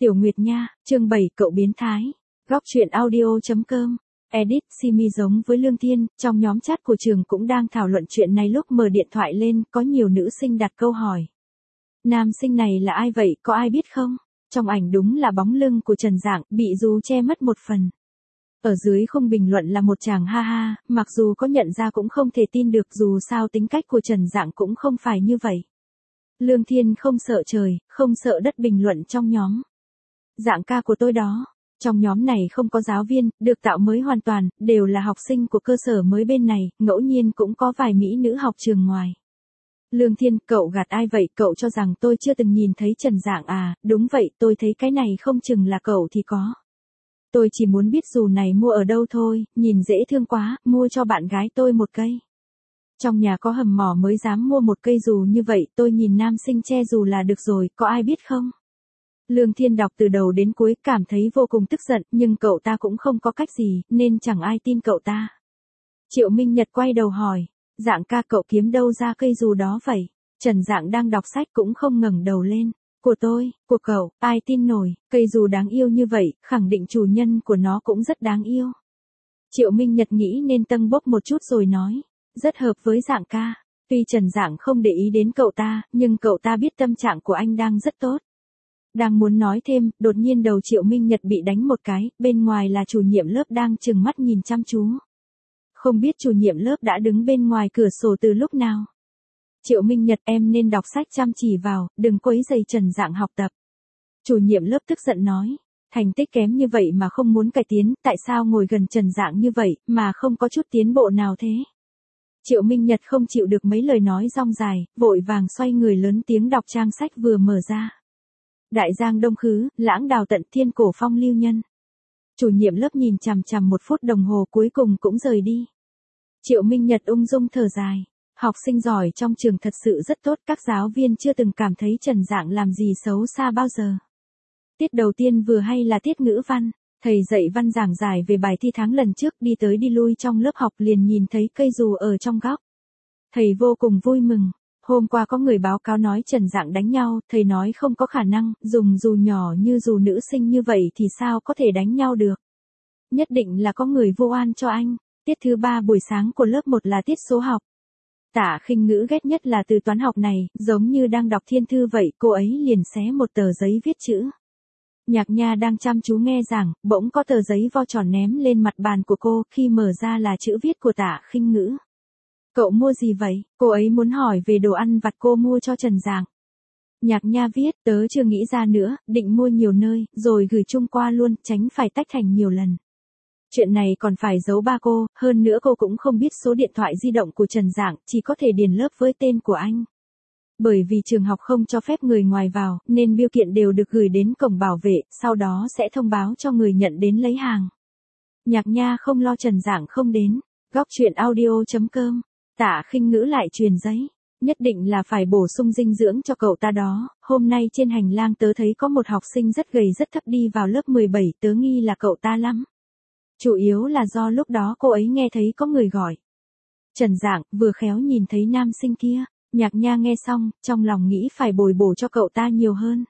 Tiểu Nguyệt nha, chương 7 cậu biến thái. Góc truyện audio.com. Edit, Simi giống với Lương Thiên, trong nhóm chat của trường cũng đang thảo luận chuyện này lúc mở điện thoại lên, có nhiều nữ sinh đặt câu hỏi. Nam sinh này là ai vậy, có ai biết không? Trong ảnh đúng là bóng lưng của Trần Dạng, bị dù che mất một phần. Ở dưới khung bình luận là một chàng ha ha, mặc dù có nhận ra cũng không thể tin được dù sao tính cách của Trần Dạng cũng không phải như vậy. Lương Thiên không sợ trời, không sợ đất bình luận trong nhóm. Dạng ca của tôi đó. Trong nhóm này không có giáo viên, được tạo mới hoàn toàn, đều là học sinh của cơ sở mới bên này, ngẫu nhiên cũng có vài mỹ nữ học trường ngoài. Lương Thiên, cậu gạt ai vậy, cậu cho rằng tôi chưa từng nhìn thấy Trần Dạng à, đúng vậy, tôi thấy cái này không chừng là cậu thì có. Tôi chỉ muốn biết dù này mua ở đâu thôi, nhìn dễ thương quá, mua cho bạn gái tôi một cây. Trong nhà có hầm mỏ mới dám mua một cây dù như vậy, tôi nhìn nam sinh che dù là được rồi, có ai biết không? Lương Thiên đọc từ đầu đến cuối cảm thấy vô cùng tức giận, nhưng cậu ta cũng không có cách gì, nên chẳng ai tin cậu ta. Triệu Minh Nhật quay đầu hỏi, Dạng ca cậu kiếm đâu ra cây dù đó vậy? Trần Dạng đang đọc sách cũng không ngẩng đầu lên. Của tôi, của cậu, ai tin nổi, cây dù đáng yêu như vậy, khẳng định chủ nhân của nó cũng rất đáng yêu. Triệu Minh Nhật nghĩ nên tâng bốc một chút rồi nói, rất hợp với Dạng ca. Tuy Trần Dạng không để ý đến cậu ta, nhưng cậu ta biết tâm trạng của anh đang rất tốt. Đang muốn nói thêm, đột nhiên đầu Triệu Minh Nhật bị đánh một cái, bên ngoài là chủ nhiệm lớp đang trừng mắt nhìn chăm chú. Không biết chủ nhiệm lớp đã đứng bên ngoài cửa sổ từ lúc nào. Triệu Minh Nhật, em nên đọc sách chăm chỉ vào, đừng quấy rầy Trần Dạng học tập. Chủ nhiệm lớp tức giận nói, thành tích kém như vậy mà không muốn cải tiến, tại sao ngồi gần Trần Dạng như vậy, mà không có chút tiến bộ nào thế? Triệu Minh Nhật không chịu được mấy lời nói rong dài, vội vàng xoay người lớn tiếng đọc trang sách vừa mở ra. Đại giang đông khứ, lãng đào tận thiên cổ phong lưu nhân. Chủ nhiệm lớp nhìn chằm chằm 1 phút đồng hồ cuối cùng cũng rời đi. Triệu Minh Nhật ung dung thở dài. Học sinh giỏi trong trường thật sự rất tốt, các giáo viên chưa từng cảm thấy Trần Dạng làm gì xấu xa bao giờ. Tiết đầu tiên vừa hay là tiết ngữ văn. Thầy dạy văn giảng giải về bài thi tháng lần trước, đi tới đi lui trong lớp học liền nhìn thấy cây dù ở trong góc. Thầy vô cùng vui mừng. Hôm qua có người báo cáo nói Trần Dạng đánh nhau, thầy nói không có khả năng, dùng dù nhỏ như dù nữ sinh như vậy thì sao có thể đánh nhau được. Nhất định là có người vô oan cho anh. Tiết thứ 3 buổi sáng của lớp 1 là tiết số học. Tạ Khinh Ngữ ghét nhất là từ toán học này, giống như đang đọc thiên thư vậy, cô ấy liền xé một tờ giấy viết chữ. Nhạc Nha đang chăm chú nghe giảng, bỗng có tờ giấy vo tròn ném lên mặt bàn của cô, khi mở ra là chữ viết của Tạ Khinh Ngữ. Cậu mua gì vậy? Cô ấy muốn hỏi về đồ ăn vặt cô mua cho Trần Dạng. Nhạc Nha viết, tớ chưa nghĩ ra nữa, định mua nhiều nơi, rồi gửi chung qua luôn, tránh phải tách thành nhiều lần. Chuyện này còn phải giấu ba cô, hơn nữa cô cũng không biết số điện thoại di động của Trần Dạng, chỉ có thể điền lớp với tên của anh. Bởi vì trường học không cho phép người ngoài vào, nên bưu kiện đều được gửi đến cổng bảo vệ, sau đó sẽ thông báo cho người nhận đến lấy hàng. Nhạc Nha không lo Trần Dạng không đến. Góc truyện audio.com. Tạ Khinh Ngữ lại truyền giấy. Nhất định là phải bổ sung dinh dưỡng cho cậu ta đó. Hôm nay trên hành lang tớ thấy có một học sinh rất gầy rất thấp đi vào lớp 17, tớ nghi là cậu ta lắm. Chủ yếu là do lúc đó cô ấy nghe thấy có người gọi. Trần Dạng vừa khéo nhìn thấy nam sinh kia. Nhạc Nha nghe xong, trong lòng nghĩ phải bồi bổ cho cậu ta nhiều hơn.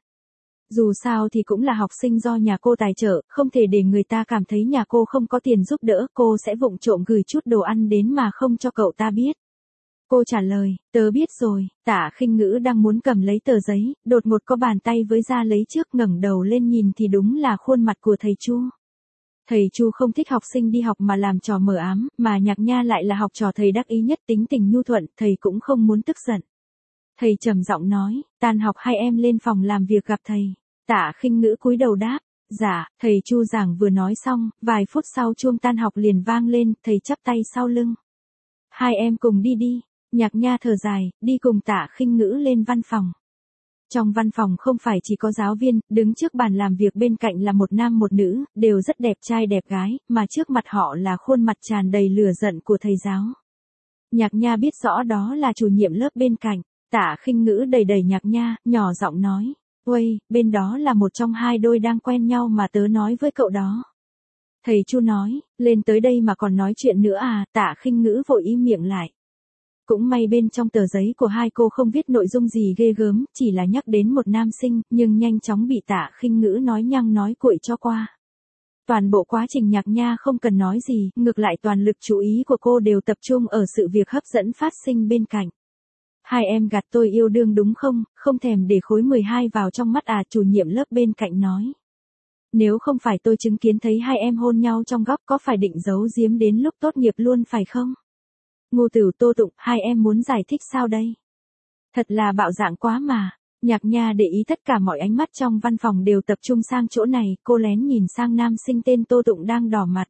Dù sao thì cũng là học sinh do nhà cô tài trợ, không thể để người ta cảm thấy nhà cô không có tiền giúp đỡ, cô sẽ vụng trộm gửi chút đồ ăn đến mà không cho cậu ta biết. Cô trả lời, tớ biết rồi. Tạ Khinh Ngữ đang muốn cầm lấy tờ giấy, đột ngột có bàn tay với ra lấy trước, ngẩng đầu lên nhìn thì đúng là khuôn mặt của thầy Chu. Thầy Chu không thích học sinh đi học mà làm trò mờ ám, mà Nhạc Nha lại là học trò thầy đắc ý nhất, tính tình nhu thuận, thầy cũng không muốn tức giận. Thầy trầm giọng nói, tan học hai em lên phòng làm việc gặp thầy. Tạ Khinh Ngữ cúi đầu đáp, dạ. Thầy Chu giảng vừa nói xong, vài phút sau chuông tan học liền vang lên, thầy chắp tay sau lưng. Hai em cùng đi đi. Nhạc Nha thở dài, đi cùng Tạ Khinh Ngữ lên văn phòng. Trong văn phòng không phải chỉ có giáo viên, đứng trước bàn làm việc bên cạnh là một nam một nữ, đều rất đẹp trai đẹp gái, mà trước mặt họ là khuôn mặt tràn đầy lửa giận của thầy giáo. Nhạc Nha biết rõ đó là chủ nhiệm lớp bên cạnh. Tạ Khinh Ngữ đẩy đẩy Nhạc Nha, nhỏ giọng nói, uầy, bên đó là một trong hai đôi đang quen nhau mà tớ nói với cậu đó. Thầy Chu nói, lên tới đây mà còn nói chuyện nữa à? Tạ Khinh Ngữ vội im miệng lại. Cũng may bên trong tờ giấy của hai cô không viết nội dung gì ghê gớm, chỉ là nhắc đến một nam sinh, nhưng nhanh chóng bị Tạ Khinh Ngữ nói nhăng nói cuội cho qua. Toàn bộ quá trình Nhạc Nha không cần nói gì, ngược lại toàn lực chú ý của cô đều tập trung ở sự việc hấp dẫn phát sinh bên cạnh. Hai em gạt tôi yêu đương đúng không, không thèm để khối 12 vào trong mắt à, chủ nhiệm lớp bên cạnh nói. Nếu không phải tôi chứng kiến thấy hai em hôn nhau trong góc có phải định giấu giếm đến lúc tốt nghiệp luôn phải không? Ngô Tửu, Tô Tụng, hai em muốn giải thích sao đây? Thật là bạo dạn quá mà. Nhạc Nha để ý tất cả mọi ánh mắt trong văn phòng đều tập trung sang chỗ này, cô lén nhìn sang nam sinh tên Tô Tụng đang đỏ mặt.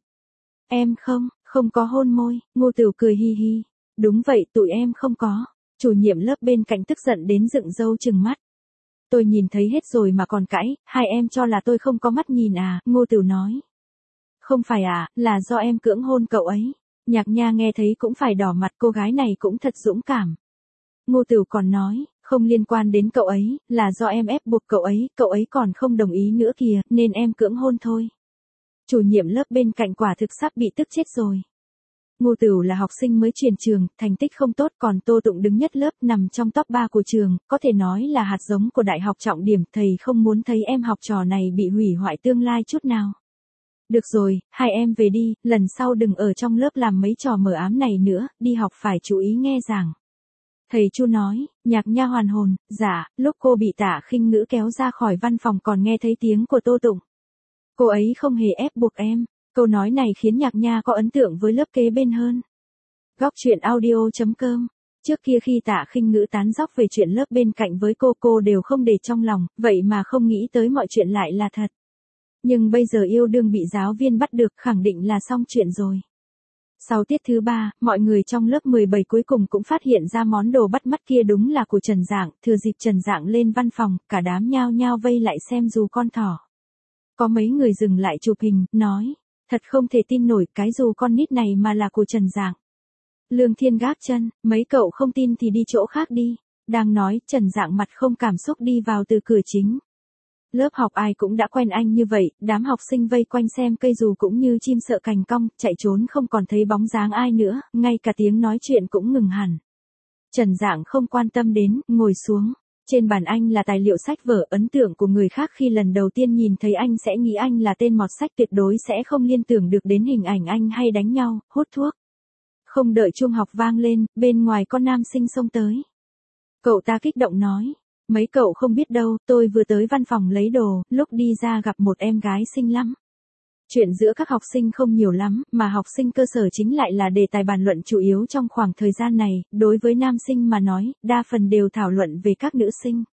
Em không có hôn môi, Ngô Tửu cười hi hi. Đúng vậy, tụi em không có. Chủ nhiệm lớp bên cạnh tức giận đến dựng râu trừng mắt. Tôi nhìn thấy hết rồi mà còn cãi, hai em cho là tôi không có mắt nhìn à, Ngô Tửu nói. Không phải à, là do em cưỡng hôn cậu ấy. Nhạc Nha nghe thấy cũng phải đỏ mặt, cô gái này cũng thật dũng cảm. Ngô Tửu còn nói, không liên quan đến cậu ấy, là do em ép buộc cậu ấy còn không đồng ý nữa kìa, nên em cưỡng hôn thôi. Chủ nhiệm lớp bên cạnh quả thực sắp bị tức chết rồi. Ngô Tửu là học sinh mới chuyển trường, thành tích không tốt, còn Tô Tụng đứng nhất lớp nằm trong top 3 của trường, có thể nói là hạt giống của đại học trọng điểm, thầy không muốn thấy em học trò này bị hủy hoại tương lai chút nào. Được rồi, hai em về đi, lần sau đừng ở trong lớp làm mấy trò mờ ám này nữa, đi học phải chú ý nghe giảng. Thầy Chu nói. Nhạc Nha hoàn hồn, dạ, lúc cô bị Tạ Khinh Ngữ kéo ra khỏi văn phòng còn nghe thấy tiếng của Tô Tụng. Cô ấy không hề ép buộc em. Câu nói này khiến Nhạc Nha có ấn tượng với lớp kế bên hơn. Góc truyện audio.com. Trước kia khi Tạ Khinh Ngữ tán dóc về chuyện lớp bên cạnh với cô đều không để trong lòng, vậy mà không nghĩ tới mọi chuyện lại là thật. Nhưng bây giờ yêu đương bị giáo viên bắt được, khẳng định là xong chuyện rồi. Sau tiết thứ 3, mọi người trong lớp 17 cuối cùng cũng phát hiện ra món đồ bắt mắt kia đúng là của Trần Dạng, thừa dịp Trần Dạng lên văn phòng, cả đám nhao nhao vây lại xem dù con thỏ. Có mấy người dừng lại chụp hình, nói, thật không thể tin nổi, cái dù con nít này mà là của Trần Dạng. Lương Thiên gác chân, mấy cậu không tin thì đi chỗ khác đi. Đang nói, Trần Dạng mặt không cảm xúc đi vào từ cửa chính. Lớp học ai cũng đã quen anh như vậy, đám học sinh vây quanh xem cây dù cũng như chim sợ cành cong, chạy trốn không còn thấy bóng dáng ai nữa, ngay cả tiếng nói chuyện cũng ngừng hẳn. Trần Dạng không quan tâm đến, ngồi xuống. Trên bàn anh là tài liệu sách vở, ấn tượng của người khác khi lần đầu tiên nhìn thấy anh sẽ nghĩ anh là tên mọt sách, tuyệt đối sẽ không liên tưởng được đến hình ảnh anh hay đánh nhau, hút thuốc. Không đợi chuông học vang lên, bên ngoài có nam sinh xông tới. Cậu ta kích động nói. Mấy cậu không biết đâu, tôi vừa tới văn phòng lấy đồ, lúc đi ra gặp một em gái xinh lắm. Chuyện giữa các học sinh không nhiều lắm, mà học sinh cơ sở chính lại là đề tài bàn luận chủ yếu trong khoảng thời gian này, đối với nam sinh mà nói, đa phần đều thảo luận về các nữ sinh.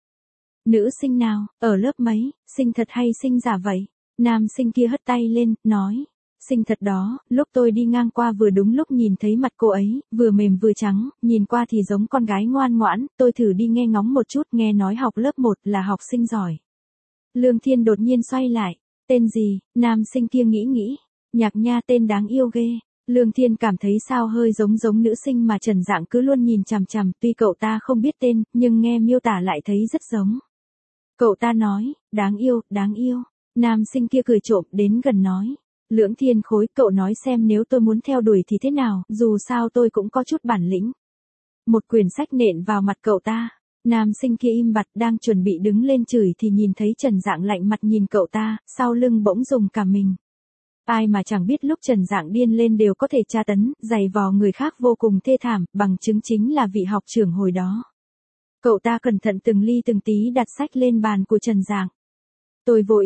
Nữ sinh nào, ở lớp mấy, sinh thật hay sinh giả vậy? Nam sinh kia hất tay lên, nói. Sinh thật đó, lúc tôi đi ngang qua vừa đúng lúc nhìn thấy mặt cô ấy, vừa mềm vừa trắng, nhìn qua thì giống con gái ngoan ngoãn, tôi thử đi nghe ngóng một chút, nghe nói học lớp 1 là học sinh giỏi. Lương Thiên đột nhiên xoay lại, tên gì? Nam sinh kia nghĩ, Nhạc Nha, tên đáng yêu ghê. Lương Thiên cảm thấy sao hơi giống nữ sinh mà Trần Dạng cứ luôn nhìn chằm chằm, tuy cậu ta không biết tên, nhưng nghe miêu tả lại thấy rất giống. Cậu ta nói, đáng yêu. Nam sinh kia cười trộm đến gần nói. Lưỡng Thiên khối, cậu nói xem nếu tôi muốn theo đuổi thì thế nào, dù sao tôi cũng có chút bản lĩnh. Một quyển sách nện vào mặt cậu ta. Nam sinh kia im bặt, đang chuẩn bị đứng lên chửi thì nhìn thấy Trần Dạng lạnh mặt nhìn cậu ta, sau lưng bỗng dùng cả mình. Ai mà chẳng biết lúc Trần Dạng điên lên đều có thể tra tấn, giày vò người khác vô cùng thê thảm, bằng chứng chính là vị học trưởng hồi đó. Cậu ta cẩn thận từng ly từng tí đặt sách lên bàn của Trần Dạng. Tôi vô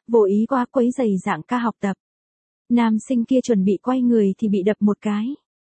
ý quá quấy giày Dạng ca học tập. Nam sinh kia chuẩn bị quay người thì bị đập một cái.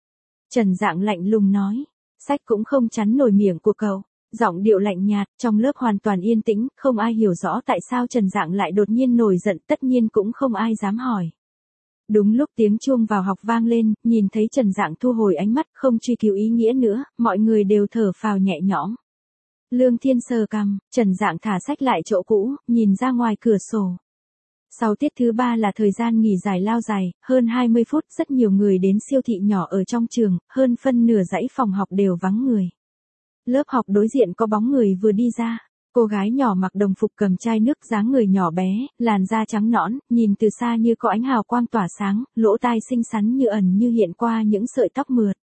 Trần Dạng lạnh lùng nói, sách cũng không chắn nổi miệng của cậu. Giọng điệu lạnh nhạt, trong lớp hoàn toàn yên tĩnh, không ai hiểu rõ tại sao Trần Dạng lại đột nhiên nổi giận, tất nhiên cũng không ai dám hỏi. Đúng lúc tiếng chuông vào học vang lên, nhìn thấy Trần Dạng thu hồi ánh mắt, không truy cứu ý nghĩa nữa, mọi người đều thở phào nhẹ nhõm. Lương Thiên sờ cằm, Trần Dạng thả sách lại chỗ cũ, nhìn ra ngoài cửa sổ. Sau tiết thứ 3 là thời gian nghỉ giải lao dài, hơn 20 phút, rất nhiều người đến siêu thị nhỏ ở trong trường, hơn phân nửa dãy phòng học đều vắng người. Lớp học đối diện có bóng người vừa đi ra. Cô gái nhỏ mặc đồng phục cầm chai nước, dáng người nhỏ bé, làn da trắng nõn, nhìn từ xa như có ánh hào quang tỏa sáng, lỗ tai xinh xắn như ẩn như hiện qua những sợi tóc mượt.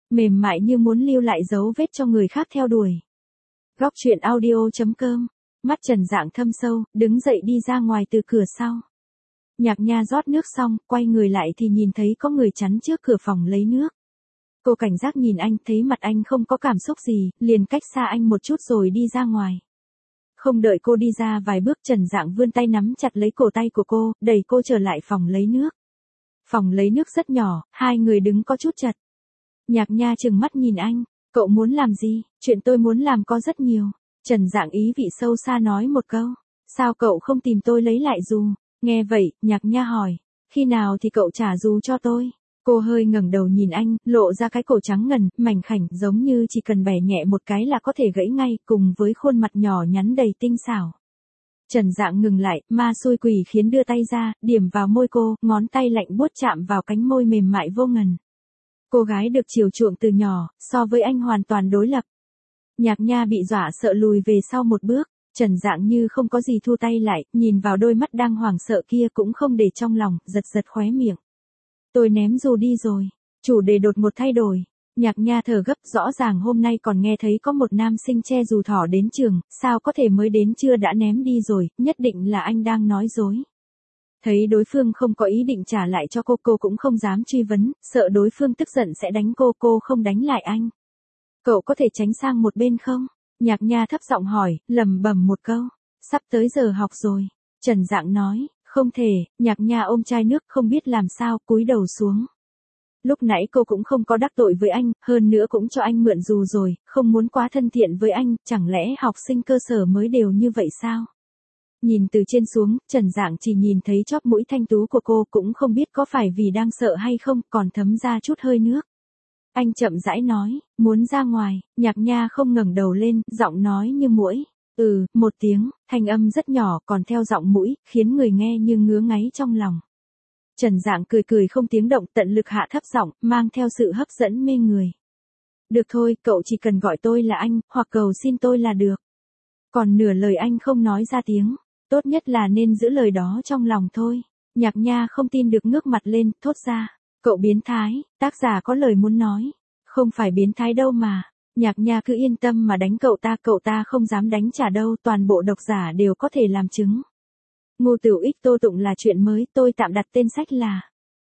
mềm mại như muốn lưu lại dấu vết cho người khác theo đuổi. Góc truyện audio.com. Mắt Trần Dạng thâm sâu, đứng dậy đi ra ngoài từ cửa sau. Nhạc Nha rót nước xong, quay người lại thì nhìn thấy có người chắn trước cửa phòng lấy nước. Cô cảnh giác nhìn anh, thấy mặt anh không có cảm xúc gì, liền cách xa anh một chút rồi đi ra ngoài. Không đợi cô đi ra vài bước, Trần Dạng vươn tay nắm chặt lấy cổ tay của cô, đẩy cô trở lại phòng lấy nước. Phòng lấy nước rất nhỏ, hai người đứng có chút chật. Nhạc Nha trừng mắt nhìn anh, cậu muốn làm gì? Chuyện tôi muốn làm có rất nhiều. Trần Dạng ý vị sâu xa nói một câu. Sao cậu không tìm tôi lấy lại dù? Nghe vậy, Nhạc Nha hỏi. Khi nào thì cậu trả dù cho tôi? Cô hơi ngẩng đầu nhìn anh, lộ ra cái cổ trắng ngần, mảnh khảnh, giống như chỉ cần bẻ nhẹ một cái là có thể gãy ngay, cùng với khuôn mặt nhỏ nhắn đầy tinh xảo. Trần Dạng ngừng lại, ma xui quỷ khiến đưa tay ra, điểm vào môi cô, ngón tay lạnh buốt chạm vào cánh môi mềm mại vô ngần. Cô gái được chiều chuộng từ nhỏ, so với anh hoàn toàn đối lập. Nhạc Nha bị dọa sợ lùi về sau một bước, Trần Dạng như không có gì thu tay lại, nhìn vào đôi mắt đang hoảng sợ kia cũng không để trong lòng, giật giật khóe miệng. Tôi ném dù đi rồi, chủ đề đột ngột thay đổi. Nhạc Nha thở gấp, rõ ràng hôm nay còn nghe thấy có một nam sinh che dù thỏ đến trường, sao có thể mới đến trưa đã ném đi rồi, nhất định là anh đang nói dối. Thấy đối phương không có ý định trả lại cho cô cũng không dám truy vấn, sợ đối phương tức giận sẽ đánh cô không đánh lại anh. Cậu có thể tránh sang một bên không? Nhạc Nha thấp giọng hỏi, lẩm bẩm một câu. Sắp tới giờ học rồi. Trần Dạng nói, không thể. Nhạc Nha ôm chai nước không biết làm sao, cúi đầu xuống. Lúc nãy cô cũng không có đắc tội với anh, hơn nữa cũng cho anh mượn dù rồi, không muốn quá thân thiện với anh, chẳng lẽ học sinh cơ sở mới đều như vậy sao? Nhìn từ trên xuống, Trần Dạng chỉ nhìn thấy chóp mũi thanh tú của cô, cũng không biết có phải vì đang sợ hay không, còn thấm ra chút hơi nước. Anh chậm rãi nói, muốn ra ngoài. Nhạc Nha không ngẩng đầu lên, giọng nói như muỗi. Một tiếng, thanh âm rất nhỏ còn theo giọng mũi, khiến người nghe như ngứa ngáy trong lòng. Trần Dạng cười không tiếng động, tận lực hạ thấp giọng, mang theo sự hấp dẫn mê người. Được thôi, cậu chỉ cần gọi tôi là anh, hoặc cầu xin tôi là được. Còn nửa lời anh không nói ra tiếng, tốt nhất là nên giữ lời đó trong lòng thôi. Nhạc Nha không tin được ngước mặt lên, thốt ra. Cậu biến thái, tác giả có lời muốn nói. Không phải biến thái đâu mà. Nhạc Nha cứ yên tâm mà đánh cậu ta không dám đánh trả đâu, toàn bộ độc giả đều có thể làm chứng. Ngô Tửu Ích Tô Tụng là chuyện mới, tôi tạm đặt tên sách là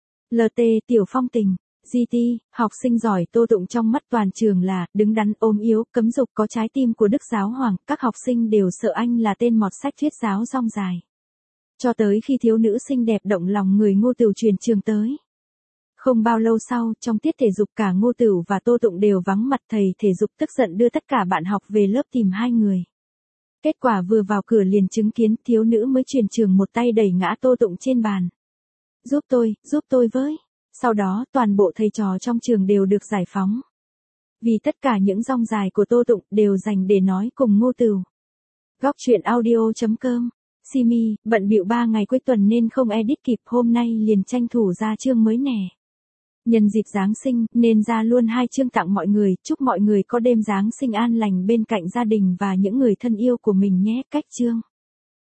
LT Tiểu Phong Tình. GT, học sinh giỏi. Tô Tụng trong mắt toàn trường là đứng đắn, ốm yếu, cấm dục, có trái tim của Đức Giáo Hoàng, các học sinh đều sợ anh là tên mọt sách thuyết giáo rong dài. Cho tới khi thiếu nữ xinh đẹp động lòng người Ngô Tửu truyền trường tới. Không bao lâu sau, trong tiết thể dục cả Ngô Tửu và Tô Tụng đều vắng mặt, thầy thể dục tức giận đưa tất cả bạn học về lớp tìm hai người. Kết quả vừa vào cửa liền chứng kiến thiếu nữ mới truyền trường một tay đẩy ngã Tô Tụng trên bàn. Giúp tôi với. Sau đó toàn bộ thầy trò trong trường đều được giải phóng. Vì tất cả những rong dài của Tô Tụng đều dành để nói cùng Ngô Tửu. Góc truyện audio.com. Simi, bận bịu 3 ngày cuối tuần nên không edit kịp, hôm nay liền tranh thủ ra chương mới nè. Nhân dịp Giáng sinh, nên ra luôn 2 chương tặng mọi người, chúc mọi người có đêm Giáng sinh an lành bên cạnh gia đình và những người thân yêu của mình nhé. Cách chương.